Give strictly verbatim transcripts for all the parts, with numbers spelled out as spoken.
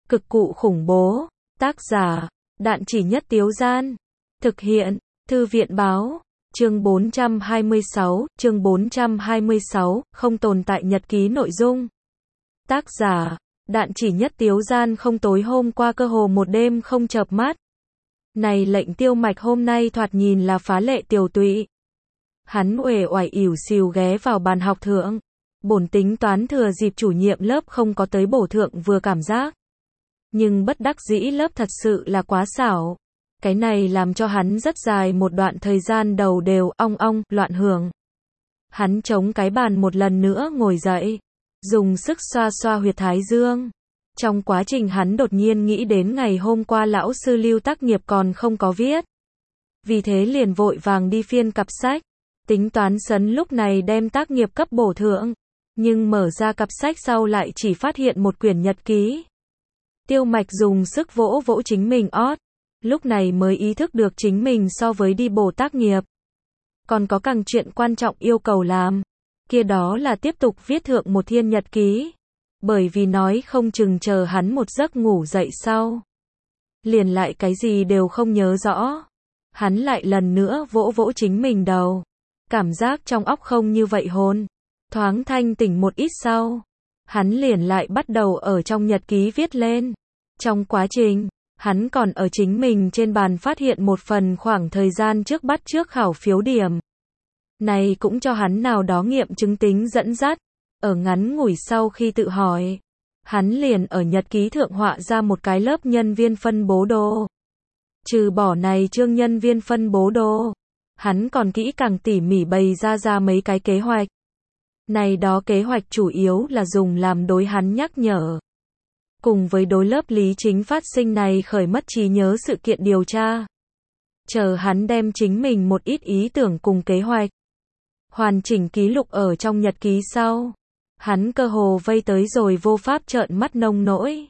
Cực cụ khủng bố. Tác giả, Đạn Chỉ Nhất Tiếu Gian. Thực hiện, Thư viện báo. Chương bốn trăm hai mươi sáu, chương bốn trăm hai mươi sáu, không tồn tại nhật ký nội dung. Tác giả, Đạn Chỉ Nhất Tiếu Gian. Không, tối hôm qua cơ hồ một đêm không chợp mắt. Này lệnh Tiêu Mạch hôm nay thoạt nhìn là phá lệ tiều tụy. Hắn uể oải ỉu xìu ghé vào bàn học thượng. Bổn tính toán thừa dịp chủ nhiệm lớp không có tới bổ thượng vừa cảm giác. Nhưng bất đắc dĩ lớp thật sự là quá xảo. Cái này làm cho hắn rất dài một đoạn thời gian đầu đều ong ong, loạn hưởng. Hắn chống cái bàn một lần nữa ngồi dậy. Dùng sức xoa xoa huyệt thái dương. Trong quá trình hắn đột nhiên nghĩ đến ngày hôm qua lão sư Lưu tác nghiệp còn không có viết. Vì thế liền vội vàng đi phiên cặp sách. Tính toán sấn lúc này đem tác nghiệp cấp bổ thượng. Nhưng mở ra cặp sách sau lại chỉ phát hiện một quyển nhật ký. Tiêu Mạch dùng sức vỗ vỗ chính mình ót. Lúc này mới ý thức được chính mình so với đi bổ tác nghiệp. Còn có càng chuyện quan trọng yêu cầu làm. Kia đó là tiếp tục viết thượng một thiên nhật ký. Bởi vì nói không chừng chờ hắn một giấc ngủ dậy sau. Liền lại cái gì đều không nhớ rõ. Hắn lại lần nữa vỗ vỗ chính mình đầu. Cảm giác trong óc không như vậy hồn. Thoáng thanh tỉnh một ít sau. Hắn liền lại bắt đầu ở trong nhật ký viết lên. Trong quá trình, hắn còn ở chính mình trên bàn phát hiện một phần khoảng thời gian trước bắt trước khảo phiếu điểm. Này cũng cho hắn nào đó nghiệm chứng tính dẫn dắt. Ở ngắn ngủi sau khi tự hỏi, hắn liền ở nhật ký thượng họa ra một cái lớp nhân viên phân bố đồ. Trừ bỏ này chương nhân viên phân bố đồ, hắn còn kỹ càng tỉ mỉ bày ra ra mấy cái kế hoạch. Này đó kế hoạch chủ yếu là dùng làm đối hắn nhắc nhở. Cùng với đối lớp lý chính phát sinh này khởi mất trí nhớ sự kiện điều tra. Chờ hắn đem chính mình một ít ý tưởng cùng kế hoạch. Hoàn chỉnh ký lục ở trong nhật ký sau. Hắn cơ hồ vây tới rồi vô pháp trợn mắt nông nỗi.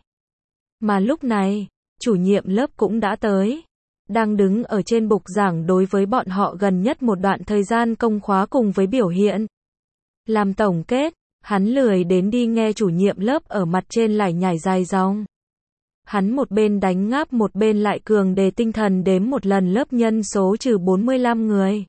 Mà lúc này, chủ nhiệm lớp cũng đã tới. Đang đứng ở trên bục giảng đối với bọn họ gần nhất một đoạn thời gian công khóa cùng với biểu hiện. Làm tổng kết, hắn lười đến đi nghe chủ nhiệm lớp ở mặt trên lải nhải dài dòng. Hắn một bên đánh ngáp một bên lại cường đề tinh thần đếm một lần lớp nhân số trừ bốn mươi lăm người.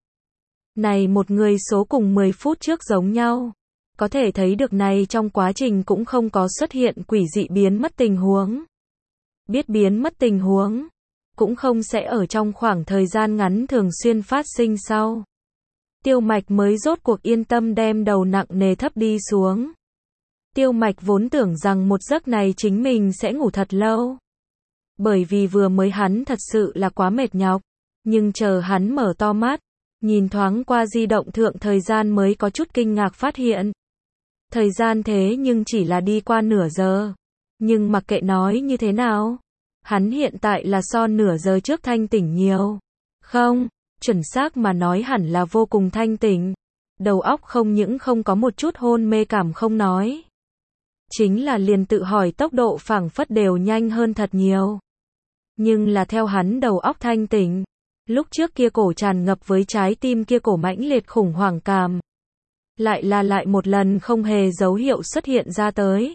Này một người số cùng mười phút trước giống nhau. Có thể thấy được này trong quá trình cũng không có xuất hiện quỷ dị biến mất tình huống. Biết biến mất tình huống, cũng không sẽ ở trong khoảng thời gian ngắn thường xuyên phát sinh sau. Tiêu Mạch mới rốt cuộc yên tâm đem đầu nặng nề thấp đi xuống. Tiêu Mạch vốn tưởng rằng một giấc này chính mình sẽ ngủ thật lâu. Bởi vì vừa mới hắn thật sự là quá mệt nhọc. Nhưng chờ hắn mở to mắt, nhìn thoáng qua di động thượng thời gian mới có chút kinh ngạc phát hiện. Thời gian thế nhưng chỉ là đi qua nửa giờ. Nhưng mặc kệ nói như thế nào, hắn hiện tại là so nửa giờ trước thanh tỉnh nhiều. Không, chuẩn xác mà nói hẳn là vô cùng thanh tỉnh. Đầu óc không những không có một chút hôn mê cảm không nói. Chính là liền tự hỏi tốc độ phảng phất đều nhanh hơn thật nhiều. Nhưng là theo hắn đầu óc thanh tỉnh. Lúc trước kia cổ tràn ngập với trái tim kia cổ mãnh liệt khủng hoảng cảm. Lại là lại một lần không hề dấu hiệu xuất hiện ra tới.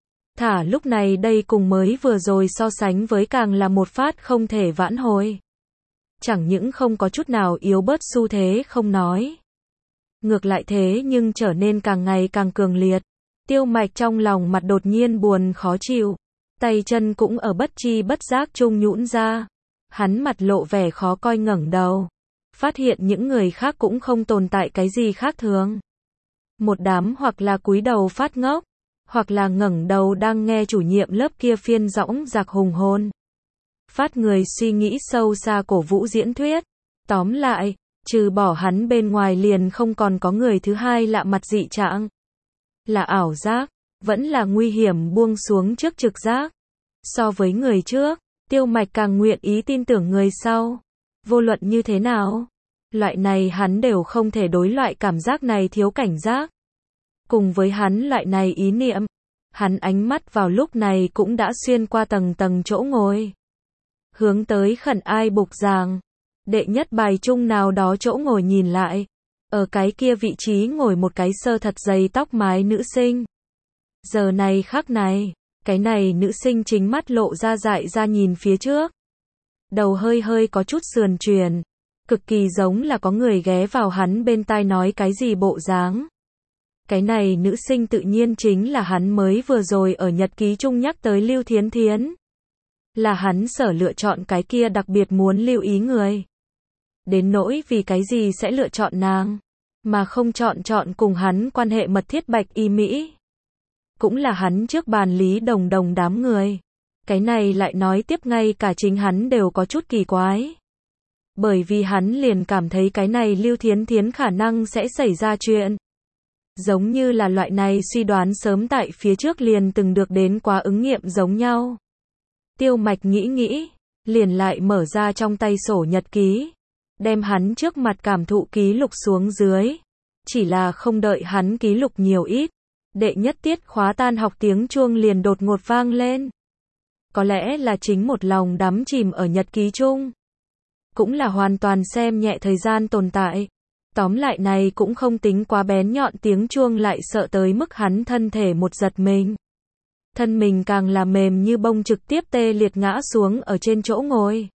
Thả lúc này đây cùng mới vừa rồi so sánh với càng là một phát không thể vãn hồi. Chẳng những không có chút nào yếu bớt xu thế không nói. Ngược lại thế nhưng trở nên càng ngày càng cường liệt. Tiêu Mạch trong lòng mặt đột nhiên buồn khó chịu. Tay chân cũng ở bất chi bất giác chung nhũn ra. Hắn mặt lộ vẻ khó coi ngẩng đầu. Phát hiện những người khác cũng không tồn tại cái gì khác thường. Một đám hoặc là cúi đầu phát ngốc, hoặc là ngẩng đầu đang nghe chủ nhiệm lớp kia phiên dõng dạc hùng hồn. Phát người suy nghĩ sâu xa cổ vũ diễn thuyết. Tóm lại, trừ bỏ hắn bên ngoài liền không còn có người thứ hai lạ mặt dị trạng. Là ảo giác, vẫn là nguy hiểm buông xuống trước trực giác. So với người trước, Tiêu Mạch càng nguyện ý tin tưởng người sau. Vô luận như thế nào, loại này hắn đều không thể đối loại cảm giác này thiếu cảnh giác. Cùng với hắn loại này ý niệm, hắn ánh mắt vào lúc này cũng đã xuyên qua tầng tầng chỗ ngồi. Hướng tới khẩn ai bục giảng. Đệ nhất bài chung nào đó chỗ ngồi nhìn lại. Ở cái kia vị trí ngồi một cái sơ thật dày tóc mái nữ sinh. Giờ này khắc này, Cái này nữ sinh chính mắt lộ ra dại ra nhìn phía trước. Đầu hơi hơi có chút sườn chuyển. Cực kỳ giống là có người ghé vào hắn bên tai nói cái gì bộ dáng. Cái này nữ sinh tự nhiên chính là hắn mới vừa rồi ở nhật ký chung nhắc tới Lưu Thiến Thiến. Là hắn sở lựa chọn cái kia đặc biệt muốn lưu ý người. Đến nỗi vì cái gì sẽ lựa chọn nàng, mà không chọn chọn cùng hắn quan hệ mật thiết Bạch Y Mỹ. Cũng là hắn trước bàn Lý Đồng Đồng đám người. Cái này lại nói tiếp ngay cả chính hắn đều có chút kỳ quái. Bởi vì hắn liền cảm thấy cái này Lưu Thiến Thiến khả năng sẽ xảy ra chuyện. Giống như là loại này suy đoán sớm tại phía trước liền từng được đến quá ứng nghiệm giống nhau. Tiêu Mạch nghĩ nghĩ, liền lại mở ra trong tay sổ nhật ký. Đem hắn trước mặt cảm thụ ký lục xuống dưới. Chỉ là không đợi hắn ký lục nhiều ít. Đệ nhất tiết khóa tan học tiếng chuông liền đột ngột vang lên. Có lẽ là chính một lòng đắm chìm ở nhật ký chung. Cũng là hoàn toàn xem nhẹ thời gian tồn tại. Tóm lại này cũng không tính quá bén nhọn tiếng chuông lại sợ tới mức hắn thân thể một giật mình. Thân mình càng là mềm như bông trực tiếp tê liệt ngã xuống ở trên chỗ ngồi.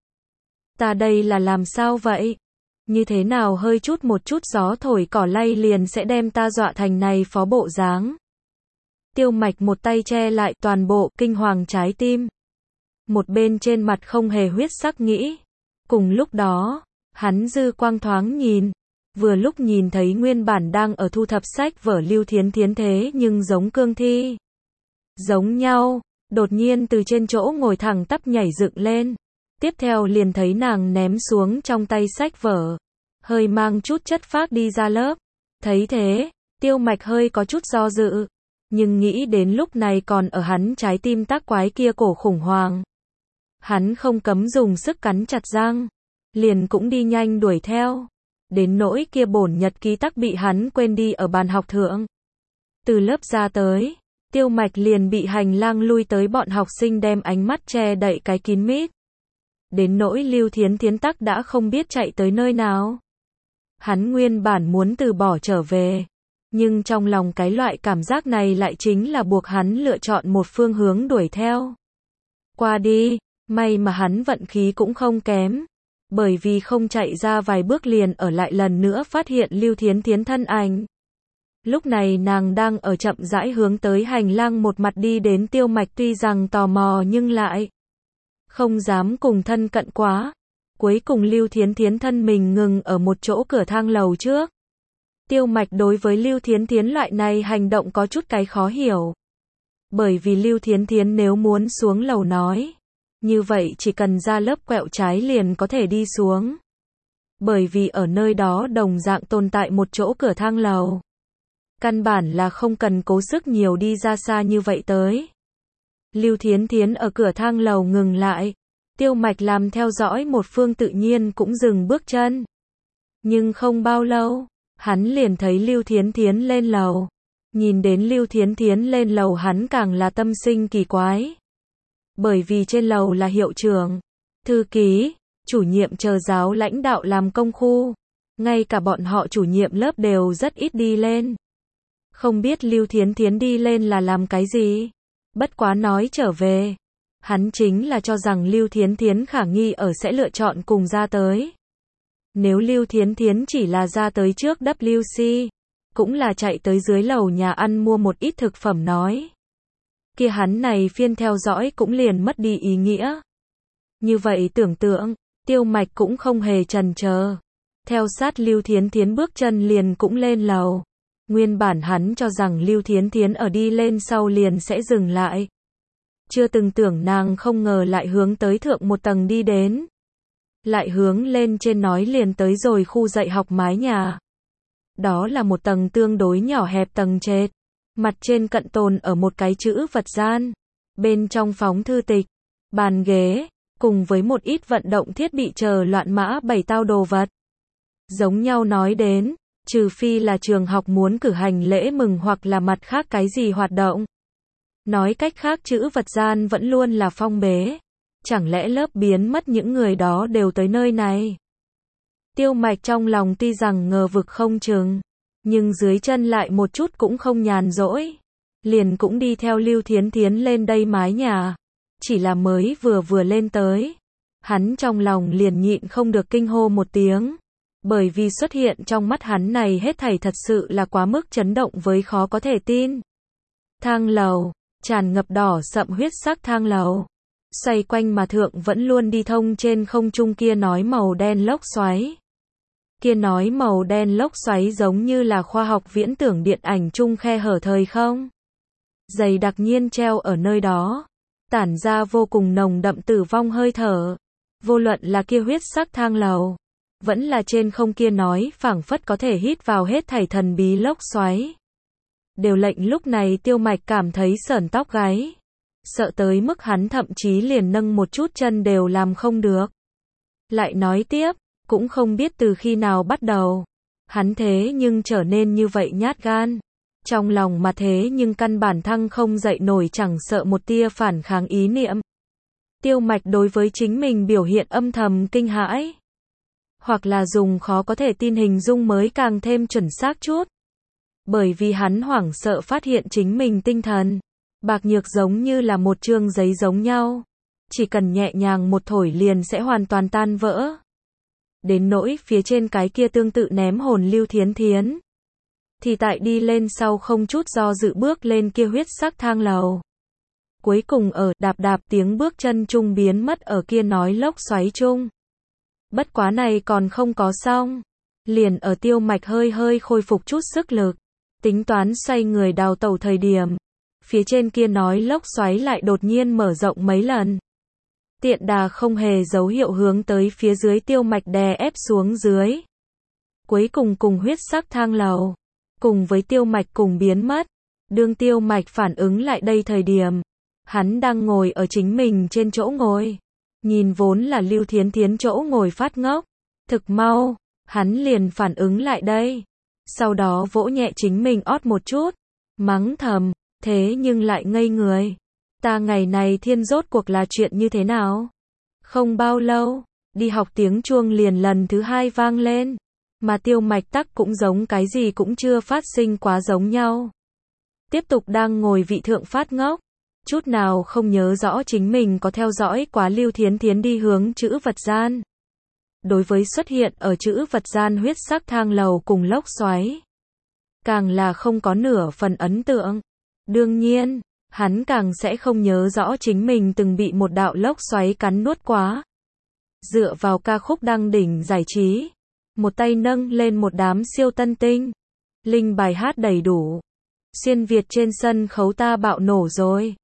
Ta đây là làm sao vậy? Như thế nào hơi chút một chút gió thổi cỏ lay liền sẽ đem ta dọa thành này phó bộ dáng. Tiêu Mạch một tay che lại toàn bộ kinh hoàng trái tim. Một bên trên mặt không hề huyết sắc nghĩ. Cùng lúc đó, hắn dư quang thoáng nhìn. Vừa lúc nhìn thấy nguyên bản đang ở thu thập sách vở Lưu Thiến Thiến thế nhưng giống cương thi. Giống nhau, đột nhiên từ trên chỗ ngồi thẳng tắp nhảy dựng lên. Tiếp theo liền thấy nàng ném xuống trong tay sách vở. Hơi mang chút chất phác đi ra lớp. Thấy thế, Tiêu Mạch hơi có chút do dự. Nhưng nghĩ đến lúc này còn ở hắn trái tim tác quái kia cổ khủng hoảng. Hắn không cấm dùng sức cắn chặt răng. Liền cũng đi nhanh đuổi theo. Đến nỗi kia bổn nhật ký tắc bị hắn quên đi ở bàn học thượng. Từ lớp ra tới, Tiêu Mạch liền bị hành lang lui tới bọn học sinh đem ánh mắt che đậy cái kín mít. Đến nỗi Lưu Thiến Thiến tắc đã không biết chạy tới nơi nào. Hắn nguyên bản muốn từ bỏ trở về. Nhưng trong lòng cái loại cảm giác này lại chính là buộc hắn lựa chọn một phương hướng đuổi theo. Qua đi, may mà hắn vận khí cũng không kém. Bởi vì không chạy ra vài bước liền ở lại lần nữa phát hiện Lưu Thiến Thiến thân ảnh. Lúc này nàng đang ở chậm rãi hướng tới hành lang một mặt đi đến Tiêu Mạch tuy rằng tò mò nhưng lại không dám cùng thân cận quá. Cuối cùng Lưu Thiến Thiến thân mình ngừng ở một chỗ cửa thang lầu trước. Tiêu Mạch đối với Lưu Thiến Thiến loại này hành động có chút cái khó hiểu. Bởi vì Lưu Thiến Thiến nếu muốn xuống lầu nói, như vậy chỉ cần ra lớp quẹo trái liền có thể đi xuống. Bởi vì ở nơi đó đồng dạng tồn tại một chỗ cửa thang lầu. Căn bản là không cần cố sức nhiều đi ra xa như vậy tới. Lưu Thiến Thiến ở cửa thang lầu ngừng lại. Tiêu Mạch làm theo dõi một phương tự nhiên cũng dừng bước chân. Nhưng không bao lâu, hắn liền thấy Lưu Thiến Thiến lên lầu. Nhìn đến Lưu Thiến Thiến lên lầu hắn càng là tâm sinh kỳ quái. Bởi vì trên lầu là hiệu trưởng, thư ký, chủ nhiệm chờ giáo lãnh đạo làm công khu. Ngay cả bọn họ chủ nhiệm lớp đều rất ít đi lên. Không biết Lưu Thiến Thiến đi lên là làm cái gì. Bất quá nói trở về. Hắn chính là cho rằng Lưu Thiến Thiến khả nghi ở sẽ lựa chọn cùng ra tới. Nếu Lưu Thiến Thiến chỉ là ra tới trước W C, cũng là chạy tới dưới lầu nhà ăn mua một ít thực phẩm nói. Kia hắn này phiên theo dõi cũng liền mất đi ý nghĩa. Như vậy tưởng tượng, Tiêu Mạch cũng không hề chần chờ. Theo sát Lưu Thiến Thiến bước chân liền cũng lên lầu. Nguyên bản hắn cho rằng Lưu Thiến Thiến ở đi lên sau liền sẽ dừng lại. Chưa từng tưởng nàng không ngờ lại hướng tới thượng một tầng đi đến. Lại hướng lên trên nói liền tới rồi khu dạy học mái nhà. Đó là một tầng tương đối nhỏ hẹp tầng trệt. Mặt trên cận tồn ở một cái chữ vật gian. Bên trong phóng thư tịch, bàn ghế, cùng với một ít vận động thiết bị chờ loạn mã bảy tao đồ vật. Giống nhau nói đến, trừ phi là trường học muốn cử hành lễ mừng hoặc là mặt khác cái gì hoạt động. Nói cách khác chữ vật gian vẫn luôn là phong bế. Chẳng lẽ lớp biến mất những người đó đều tới nơi này? Tiêu Mạch trong lòng tuy rằng ngờ vực không chừng, nhưng dưới chân lại một chút cũng không nhàn rỗi. liền cũng đi theo Lưu Thiến Thiến lên đây mái nhà. Chỉ là mới vừa vừa lên tới, hắn trong lòng liền nhịn không được kinh hô một tiếng. Bởi vì xuất hiện trong mắt hắn này hết thảy thật sự là quá mức chấn động với khó có thể tin. Thang lầu, tràn ngập đỏ sậm huyết sắc thang lầu. Xoay quanh mà thượng vẫn luôn đi thông trên không trung kia nói màu đen lốc xoáy. Kia nói màu đen lốc xoáy giống như là khoa học viễn tưởng điện ảnh chung khe hở thời không. Dày đặc nhiên treo ở nơi đó, tản ra vô cùng nồng đậm tử vong hơi thở. Vô luận là kia huyết sắc thang lầu, vẫn là trên không kia nói phảng phất có thể hít vào hết thảy thần bí lốc xoáy. Đều lệnh lúc này Tiêu Mạch cảm thấy sởn tóc gáy. Sợ tới mức hắn thậm chí liền nâng một chút chân đều làm không được. Lại nói tiếp, cũng không biết từ khi nào bắt đầu, hắn thế nhưng trở nên như vậy nhát gan. Trong lòng mà thế nhưng căn bản thăng không dậy nổi, chẳng sợ một tia phản kháng ý niệm. Tiêu Mạch đối với chính mình biểu hiện âm thầm kinh hãi. Hoặc là dùng khó có thể tin hình dung mới càng thêm chuẩn xác chút. Bởi vì hắn hoảng sợ phát hiện chính mình tinh thần bạc nhược giống như là một chương giấy giống nhau. Chỉ cần nhẹ nhàng một thổi liền sẽ hoàn toàn tan vỡ. Đến nỗi phía trên cái kia tương tự ném hồn Lưu Thiến Thiến. Thì tại đi lên sau không chút do dự bước lên kia huyết sắc thang lầu. Cuối cùng ở đạp đạp tiếng bước chân chung biến mất ở kia nói lốc xoáy chung. Bất quá này còn không có xong. Liền ở Tiêu Mạch hơi hơi khôi phục chút sức lực. Tính toán xoay người đào tẩu thời điểm. Phía trên kia nói lốc xoáy lại đột nhiên mở rộng mấy lần. Tiện đà không hề dấu hiệu hướng tới phía dưới Tiêu Mạch đè ép xuống dưới. Cuối cùng cùng huyết sắc thang lầu. Cùng với Tiêu Mạch cùng biến mất. Đương Tiêu Mạch phản ứng lại đây thời điểm. Hắn đang ngồi ở chính mình trên chỗ ngồi. Nhìn vốn là Lưu Thiến Thiến chỗ ngồi phát ngốc. Thực mau, hắn liền phản ứng lại đây. Sau đó vỗ nhẹ chính mình ót một chút. Mắng thầm, thế nhưng lại ngây người. Ta ngày này thiên rốt cuộc là chuyện như thế nào? Không bao lâu, đi học tiếng chuông liền lần thứ hai vang lên. Mà Tiêu Mạch tắc cũng giống cái gì cũng chưa phát sinh quá giống nhau. Tiếp tục đang ngồi vị thượng phát ngốc. Chút nào không nhớ rõ chính mình có theo dõi quá Lưu Thiến Thiến đi hướng chữ vật gian. Đối với xuất hiện ở chữ vật gian huyết sắc thang lầu cùng lốc xoáy, càng là không có nửa phần ấn tượng. Đương nhiên, hắn càng sẽ không nhớ rõ chính mình từng bị một đạo lốc xoáy cắn nuốt quá. Dựa vào ca khúc đăng đỉnh giải trí, một tay nâng lên một đám siêu tân tinh, linh bài hát đầy đủ. Xuyên Việt trên sân khấu ta bạo nổ rồi.